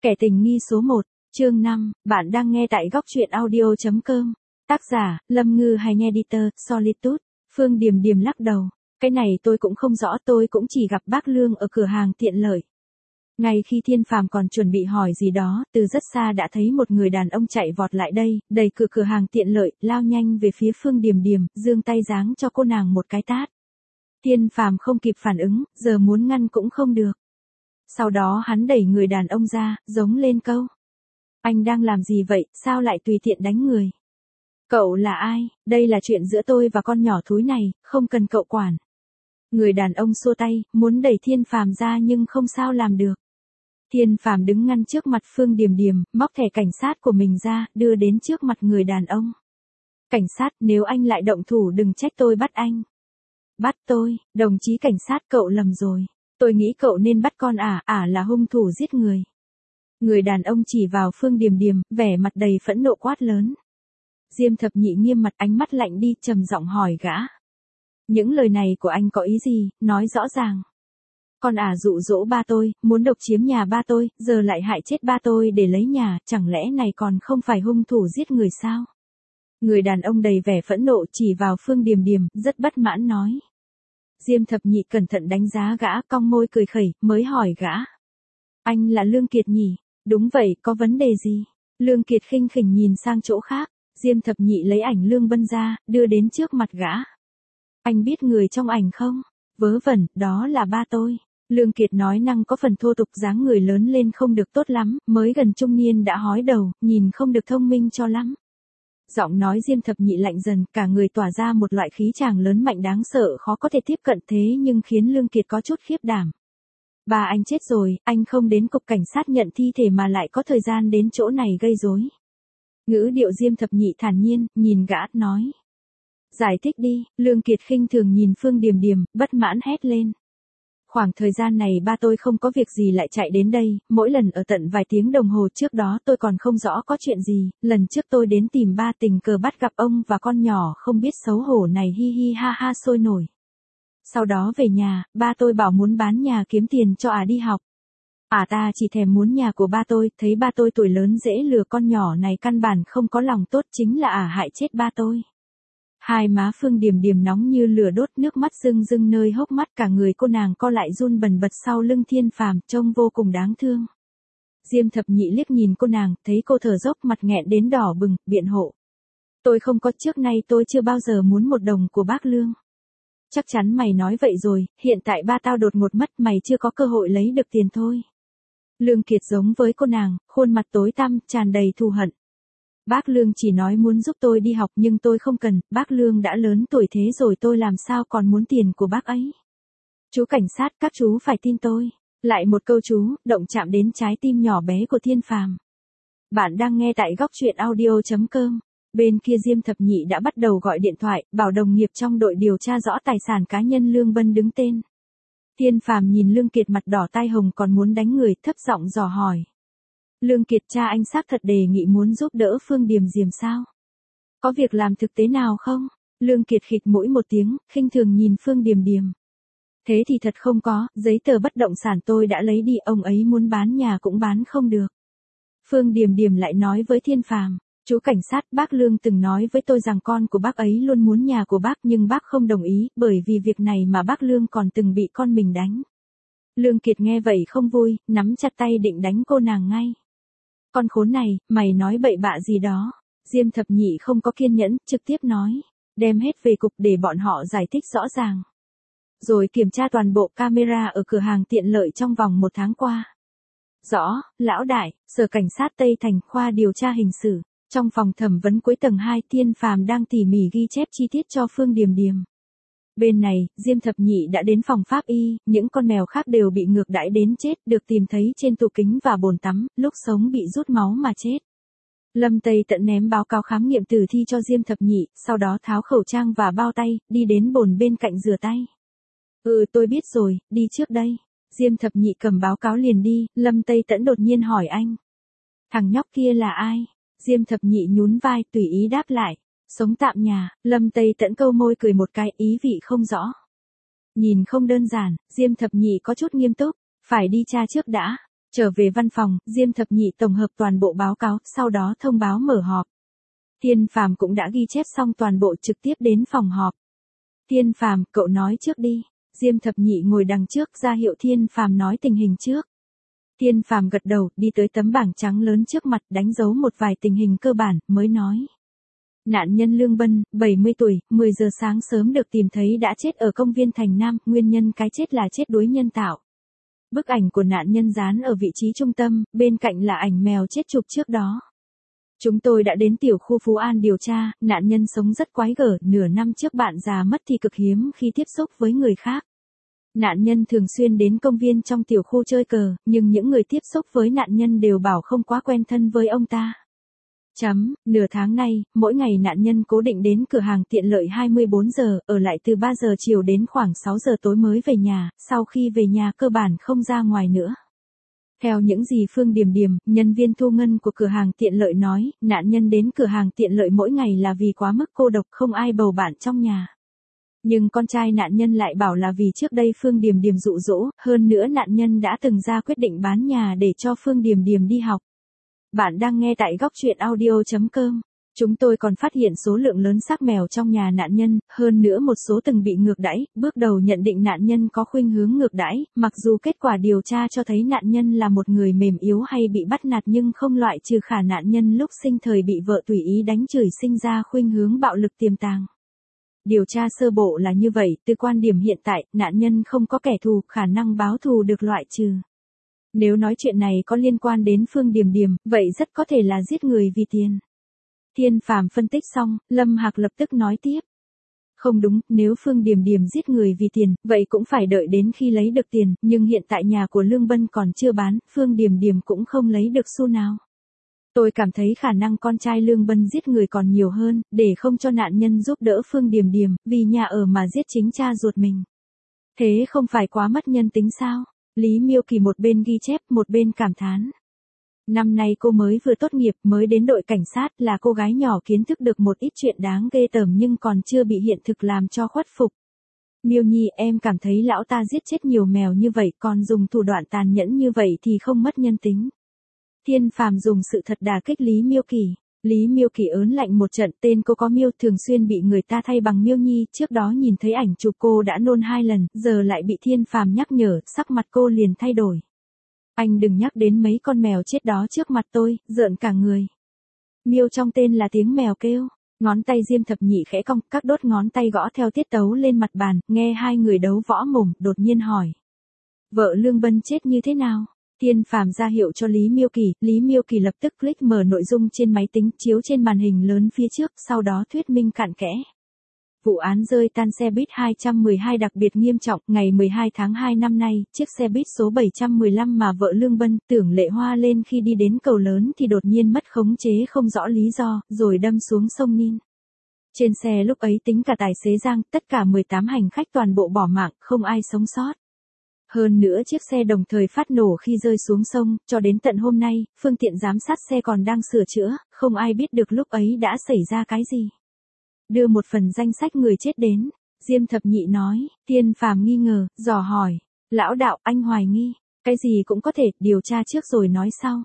Kẻ tình nghi số 1, chương 5, bạn đang nghe tại góc truyện audio.com. Tác giả, Lâm Ngư hay editor, Solitude. Phương Điềm Điềm lắc đầu. Cái này tôi cũng không rõ, tôi cũng chỉ gặp bác Lương ở cửa hàng tiện lợi. Ngay khi Thiên Phàm còn chuẩn bị hỏi gì đó, từ rất xa đã thấy một người đàn ông chạy vọt lại đây, đẩy cửa hàng tiện lợi, lao nhanh về phía Phương Điềm Điềm, giương tay giáng cho cô nàng một cái tát. Thiên Phàm không kịp phản ứng, giờ muốn ngăn cũng không được. Sau đó hắn đẩy người đàn ông ra, giống lên câu. Anh đang làm gì vậy, sao lại tùy tiện đánh người? Cậu là ai? Đây là chuyện giữa tôi và con nhỏ thúi này, không cần cậu quản. Người đàn ông xua tay, muốn đẩy Thiên Phàm ra nhưng không sao làm được. Thiên Phàm đứng ngăn trước mặt Phương Điềm Điềm, móc thẻ cảnh sát của mình ra, đưa đến trước mặt người đàn ông. Cảnh sát, nếu anh lại động thủ đừng trách tôi bắt anh. Bắt tôi, đồng chí cảnh sát, cậu lầm rồi. Tôi nghĩ cậu nên bắt con ả là hung thủ giết người. Người đàn ông chỉ vào Phương Điềm Điềm, vẻ mặt đầy phẫn nộ quát lớn. Diêm Thập Nhị nghiêm mặt, ánh mắt lạnh đi, trầm giọng hỏi gã. Những lời này của anh có ý gì, nói rõ ràng. Con dụ dỗ ba tôi, muốn độc chiếm nhà ba tôi, giờ lại hại chết ba tôi để lấy nhà, chẳng lẽ này còn không phải hung thủ giết người sao? Người đàn ông đầy vẻ phẫn nộ chỉ vào Phương Điềm Điềm, rất bất mãn nói. Diêm Thập Nhị cẩn thận đánh giá gã, cong môi cười khẩy, mới hỏi gã. Anh là Lương Kiệt nhỉ? Đúng vậy, có vấn đề gì? Lương Kiệt khinh khỉnh nhìn sang chỗ khác, Diêm Thập Nhị lấy ảnh Lương Bân ra, đưa đến trước mặt gã. Anh biết người trong ảnh không? Vớ vẩn, đó là ba tôi. Lương Kiệt nói năng có phần thô tục, dáng người lớn lên không được tốt lắm, mới gần trung niên đã hói đầu, nhìn không được thông minh cho lắm. Giọng nói Diêm Thập Nhị lạnh dần, cả người tỏa ra một loại khí chàng lớn mạnh đáng sợ, khó có thể tiếp cận, thế nhưng khiến Lương Kiệt có chút khiếp đảm. Ba anh chết rồi, anh không đến cục cảnh sát nhận thi thể mà lại có thời gian đến chỗ này gây rối. Ngữ điệu Diêm Thập Nhị thản nhiên, nhìn gã, nói. Giải thích đi. Lương Kiệt khinh thường nhìn Phương Điềm Điềm, bất mãn hét lên. Khoảng thời gian này ba tôi không có việc gì lại chạy đến đây, mỗi lần ở tận vài tiếng đồng hồ, trước đó tôi còn không rõ có chuyện gì, lần trước tôi đến tìm ba tình cờ bắt gặp ông và con nhỏ không biết xấu hổ này, hi hi ha ha sôi nổi. Sau đó về nhà, ba tôi bảo muốn bán nhà kiếm tiền cho đi học. Ta chỉ thèm muốn nhà của ba tôi, thấy ba tôi tuổi lớn dễ lừa, con nhỏ này căn bản không có lòng tốt, chính là hại chết ba tôi. Hai má Phương Điềm Điềm nóng như lửa đốt, nước mắt rưng rưng nơi hốc mắt, cả người cô nàng co lại run bần bật sau lưng Thiên Phàm, trông vô cùng đáng thương. Diêm Thập Nhị liếc nhìn cô nàng, thấy cô thở dốc, mặt nghẹn đến đỏ bừng, biện hộ. Tôi không có, trước nay tôi chưa bao giờ muốn một đồng của bác Lương. Chắc chắn mày nói vậy rồi, hiện tại ba tao đột ngột mất, mày chưa có cơ hội lấy được tiền thôi. Lương Kiệt giống với cô nàng, khuôn mặt tối tăm, tràn đầy thù hận. Bác Lương chỉ nói muốn giúp tôi đi học nhưng tôi không cần, bác Lương đã lớn tuổi thế rồi, tôi làm sao còn muốn tiền của bác ấy. Chú cảnh sát, các chú phải tin tôi. Lại một câu chú, động chạm đến trái tim nhỏ bé của Thiên Phàm. Bạn đang nghe tại góc truyện audio.com. Bên kia Diêm Thập Nhị đã bắt đầu gọi điện thoại, bảo đồng nghiệp trong đội điều tra rõ tài sản cá nhân Lương Bân đứng tên. Thiên Phàm nhìn Lương Kiệt mặt đỏ tai hồng còn muốn đánh người, thấp giọng dò hỏi. Lương Kiệt, cha anh xác thật đề nghị muốn giúp đỡ Phương Điềm Điềm sao? Có việc làm thực tế nào không? Lương Kiệt khịt mũi một tiếng, khinh thường nhìn Phương Điềm Điềm. Thế thì thật không có, giấy tờ bất động sản tôi đã lấy đi, ông ấy muốn bán nhà cũng bán không được. Phương Điềm Điềm lại nói với Thiên Phàm. Chú cảnh sát, bác Lương từng nói với tôi rằng con của bác ấy luôn muốn nhà của bác, nhưng bác không đồng ý, bởi vì việc này mà bác Lương còn từng bị con mình đánh. Lương Kiệt nghe vậy không vui, nắm chặt tay định đánh cô nàng ngay. Con khốn này, mày nói bậy bạ gì đó. Diêm Thập Nhị không có kiên nhẫn, trực tiếp nói. Đem hết về cục để bọn họ giải thích rõ ràng. Rồi kiểm tra toàn bộ camera ở cửa hàng tiện lợi trong vòng 1 tháng qua. Rõ, lão đại, Sở Cảnh sát Tây Thành, khoa điều tra hình sự. Trong phòng thẩm vấn cuối tầng 2, Thiên Phàm đang tỉ mỉ ghi chép chi tiết cho Phương Điềm Điềm. Bên này, Diêm Thập Nhị đã đến phòng pháp y, những con mèo khác đều bị ngược đãi đến chết, được tìm thấy trên tủ kính và bồn tắm, lúc sống bị rút máu mà chết. Lâm Tây Tận ném báo cáo khám nghiệm tử thi cho Diêm Thập Nhị, sau đó tháo khẩu trang và bao tay, đi đến bồn bên cạnh rửa tay. Tôi biết rồi, đi trước đây. Diêm Thập Nhị cầm báo cáo liền đi, Lâm Tây Tẫn đột nhiên hỏi anh. Thằng nhóc kia là ai? Diêm Thập Nhị nhún vai, tùy ý đáp lại. Sống tạm nhà. Lâm Tây Tẫn câu môi cười một cái, ý vị không rõ. Nhìn không đơn giản, Diêm Thập Nhị có chút nghiêm túc. Phải đi tra trước đã. Trở về văn phòng, Diêm Thập Nhị tổng hợp toàn bộ báo cáo, sau đó thông báo mở họp. Thiên Phàm cũng đã ghi chép xong toàn bộ trực tiếp đến phòng họp. Thiên Phàm, cậu nói trước đi. Diêm Thập Nhị ngồi đằng trước ra hiệu Thiên Phàm nói tình hình trước. Thiên Phàm gật đầu, đi tới tấm bảng trắng lớn trước mặt, đánh dấu một vài tình hình cơ bản, mới nói. Nạn nhân Lương Bân, 70 tuổi, 10 giờ sáng sớm được tìm thấy đã chết ở công viên Thành Nam, nguyên nhân cái chết là chết đuối nhân tạo. Bức ảnh của nạn nhân dán ở vị trí trung tâm, bên cạnh là ảnh mèo chết chụp trước đó. Chúng tôi đã đến tiểu khu Phú An điều tra, nạn nhân sống rất quái gở, nửa năm trước bạn già mất thì cực hiếm khi tiếp xúc với người khác. Nạn nhân thường xuyên đến công viên trong tiểu khu chơi cờ, nhưng những người tiếp xúc với nạn nhân đều bảo không quá quen thân với ông ta. Nửa tháng nay, mỗi ngày nạn nhân cố định đến cửa hàng tiện lợi 24 giờ, ở lại từ 3 giờ chiều đến khoảng 6 giờ tối mới về nhà, sau khi về nhà cơ bản không ra ngoài nữa. Theo những gì Phương Điềm Điềm, nhân viên thu ngân của cửa hàng tiện lợi nói, nạn nhân đến cửa hàng tiện lợi mỗi ngày là vì quá mức cô độc không ai bầu bạn trong nhà. Nhưng con trai nạn nhân lại bảo là vì trước đây Phương Điềm Điềm dụ dỗ, hơn nữa nạn nhân đã từng ra quyết định bán nhà để cho Phương Điềm Điềm đi học. Bạn đang nghe tại góc truyện audio.com. Chúng tôi còn phát hiện số lượng lớn xác mèo trong nhà nạn nhân, hơn nữa một số từng bị ngược đãi, bước đầu nhận định nạn nhân có khuynh hướng ngược đãi, mặc dù kết quả điều tra cho thấy nạn nhân là một người mềm yếu hay bị bắt nạt nhưng không loại trừ khả nạn nhân lúc sinh thời bị vợ tùy ý đánh chửi sinh ra khuynh hướng bạo lực tiềm tàng. Điều tra sơ bộ là như vậy, từ quan điểm hiện tại, nạn nhân không có kẻ thù, khả năng báo thù được loại trừ. Nếu nói chuyện này có liên quan đến Phương Điềm Điềm, vậy rất có thể là giết người vì tiền. Thiên Phàm phân tích xong, Lâm Hạc lập tức nói tiếp. Không đúng, nếu Phương Điềm Điềm giết người vì tiền, vậy cũng phải đợi đến khi lấy được tiền, nhưng hiện tại nhà của Lương Bân còn chưa bán, Phương Điềm Điềm cũng không lấy được xu nào. Tôi cảm thấy khả năng con trai Lương Bân giết người còn nhiều hơn, để không cho nạn nhân giúp đỡ Phương Điềm Điềm, vì nhà ở mà giết chính cha ruột mình. Thế không phải quá mất nhân tính sao? Lý Miêu Kỳ một bên ghi chép, một bên cảm thán. Năm nay cô mới vừa tốt nghiệp, mới đến đội cảnh sát, là cô gái nhỏ kiến thức được một ít chuyện đáng ghê tởm nhưng còn chưa bị hiện thực làm cho khuất phục. Miêu Nhi, em cảm thấy lão ta giết chết nhiều mèo như vậy, còn dùng thủ đoạn tàn nhẫn như vậy thì không mất nhân tính. Thiên Phàm dùng sự thật đả kích Lý Miêu Kỳ. Lý Miêu Kỳ ớn lạnh một trận, tên cô có Miêu thường xuyên bị người ta thay bằng Miêu Nhi, trước đó nhìn thấy ảnh chụp cô đã nôn 2 lần, giờ lại bị Thiên Phàm nhắc nhở, sắc mặt cô liền thay đổi. Anh đừng nhắc đến mấy con mèo chết đó trước mặt tôi, rợn cả người. Miêu trong tên là tiếng mèo kêu, ngón tay Diêm Thập Nhị khẽ cong, các đốt ngón tay gõ theo tiết tấu lên mặt bàn, nghe hai người đấu võ mồm, đột nhiên hỏi. Vợ Lương Bân chết như thế nào? Thiên Phàm ra hiệu cho Lý Miêu Kỳ lập tức click mở nội dung trên máy tính, chiếu trên màn hình lớn phía trước, sau đó thuyết minh cặn kẽ. Vụ án rơi tan xe buýt 212 đặc biệt nghiêm trọng, ngày 12 tháng 2 năm nay, chiếc xe buýt số 715 mà vợ Lương Bân, Tưởng Lệ Hoa lên khi đi đến cầu lớn thì đột nhiên mất khống chế không rõ lý do, rồi đâm xuống sông Nin. Trên xe lúc ấy tính cả tài xế Giang, tất cả 18 hành khách toàn bộ bỏ mạng, không ai sống sót. Hơn nữa chiếc xe đồng thời phát nổ khi rơi xuống sông, cho đến tận hôm nay, phương tiện giám sát xe còn đang sửa chữa, không ai biết được lúc ấy đã xảy ra cái gì. Đưa một phần danh sách người chết đến, Diêm Thập Nhị nói, Thiên Phàm nghi ngờ, dò hỏi, lão đạo anh hoài nghi, cái gì cũng có thể, điều tra trước rồi nói sau.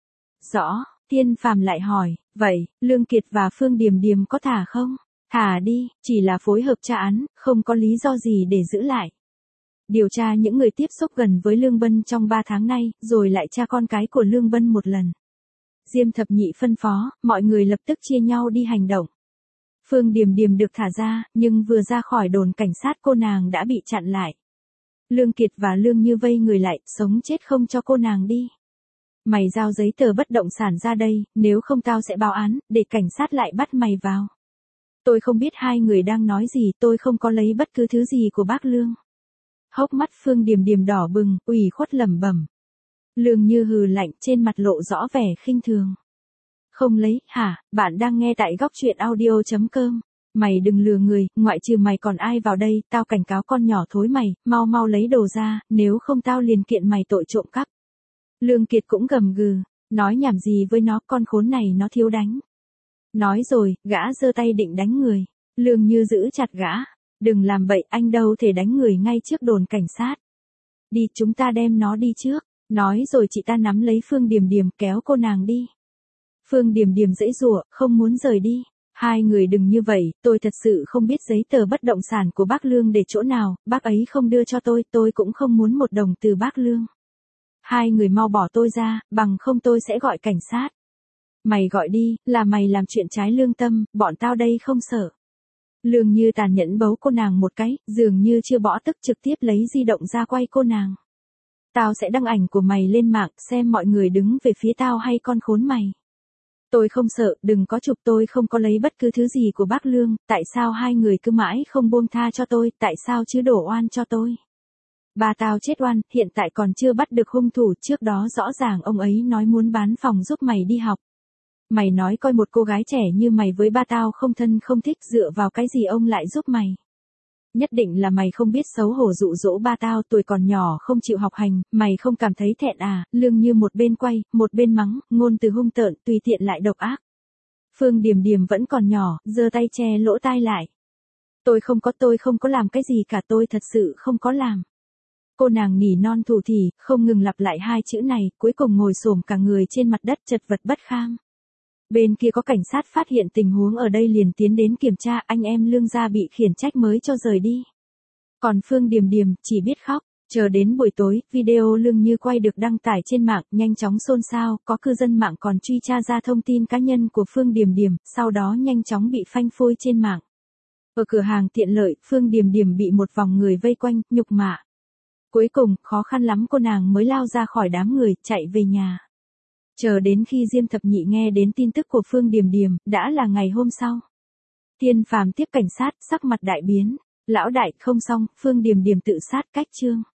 Rõ, Thiên Phàm lại hỏi, vậy, Lương Kiệt và Phương Điềm Điềm có thả không? Thả đi, chỉ là phối hợp tra án, không có lý do gì để giữ lại. Điều tra những người tiếp xúc gần với Lương Bân trong 3 tháng nay, rồi lại tra con cái của Lương Bân một lần. Diêm Thập Nhị phân phó, mọi người lập tức chia nhau đi hành động. Phương Điềm Điềm được thả ra, nhưng vừa ra khỏi đồn cảnh sát cô nàng đã bị chặn lại. Lương Kiệt và Lương Như vây người lại, sống chết không cho cô nàng đi. Mày giao giấy tờ bất động sản ra đây, nếu không tao sẽ báo án, để cảnh sát lại bắt mày vào. Tôi không biết hai người đang nói gì, tôi không có lấy bất cứ thứ gì của bác Lương. Hốc mắt Phương Điềm Điềm đỏ bừng, ủy khuất lẩm bẩm. Lương Như hừ lạnh, trên mặt lộ rõ vẻ khinh thường. Không lấy, hả? Bạn đang nghe tại góc truyện audio.com. Mày đừng lừa người, ngoại trừ mày còn ai vào đây, tao cảnh cáo con nhỏ thối mày, mau mau lấy đồ ra, nếu không tao liền kiện mày tội trộm cắp. Lương Kiệt cũng gầm gừ, nói nhảm gì với nó, con khốn này nó thiếu đánh. Nói rồi, gã giơ tay định đánh người. Lương Như giữ chặt gã. Đừng làm bậy, anh đâu thể đánh người ngay trước đồn cảnh sát. Đi, chúng ta đem nó đi trước. Nói rồi chị ta nắm lấy Phương Điềm Điềm kéo cô nàng đi. Phương Điềm Điềm giãy giụa, không muốn rời đi. Hai người đừng như vậy, tôi thật sự không biết giấy tờ bất động sản của bác Lương để chỗ nào, bác ấy không đưa cho tôi cũng không muốn một đồng từ bác Lương. Hai người mau bỏ tôi ra, bằng không tôi sẽ gọi cảnh sát. Mày gọi đi, là mày làm chuyện trái lương tâm, bọn tao đây không sợ. Lương Như tàn nhẫn bấu cô nàng một cái, dường như chưa bỏ tức trực tiếp lấy di động ra quay cô nàng. Tao sẽ đăng ảnh của mày lên mạng, xem mọi người đứng về phía tao hay con khốn mày. Tôi không sợ, đừng có chụp, tôi không có lấy bất cứ thứ gì của bác Lương, tại sao hai người cứ mãi không buông tha cho tôi, tại sao chứ đổ oan cho tôi. Ba tao chết oan, hiện tại còn chưa bắt được hung thủ, trước đó rõ ràng ông ấy nói muốn bán phòng giúp mày đi học. Mày nói coi một cô gái trẻ như mày với ba tao không thân không thích, dựa vào cái gì ông lại giúp mày. Nhất định là mày không biết xấu hổ dụ dỗ ba tao, tuổi còn nhỏ không chịu học hành, mày không cảm thấy thẹn à. Lương Như một bên quay, một bên mắng, ngôn từ hung tợn, tùy tiện lại độc ác. Phương Điềm Điềm vẫn còn nhỏ, giơ tay che lỗ tai lại. Tôi không có làm cái gì cả, tôi thật sự không có làm. Cô nàng nỉ non thủ thỉ, không ngừng lặp lại hai chữ này, cuối cùng ngồi xổm cả người trên mặt đất chật vật bất kham. Bên kia có cảnh sát phát hiện tình huống ở đây liền tiến đến kiểm tra, anh em Lương gia bị khiển trách mới cho rời đi. Còn Phương Điềm Điềm chỉ biết khóc, chờ đến buổi tối, video Lương Như quay được đăng tải trên mạng, nhanh chóng xôn xao, có cư dân mạng còn truy tra ra thông tin cá nhân của Phương Điềm Điềm, sau đó nhanh chóng bị phanh phui trên mạng. Ở cửa hàng tiện lợi, Phương Điềm Điềm bị một vòng người vây quanh, nhục mạ. Cuối cùng, khó khăn lắm cô nàng mới lao ra khỏi đám người, chạy về nhà. Chờ đến khi Diêm Thập Nhị nghe đến tin tức của Phương Điềm Điềm, đã là ngày hôm sau. Tiên Phàm tiếp cảnh sát, sắc mặt đại biến. Lão đại, không xong, Phương Điềm Điềm tự sát cách chương.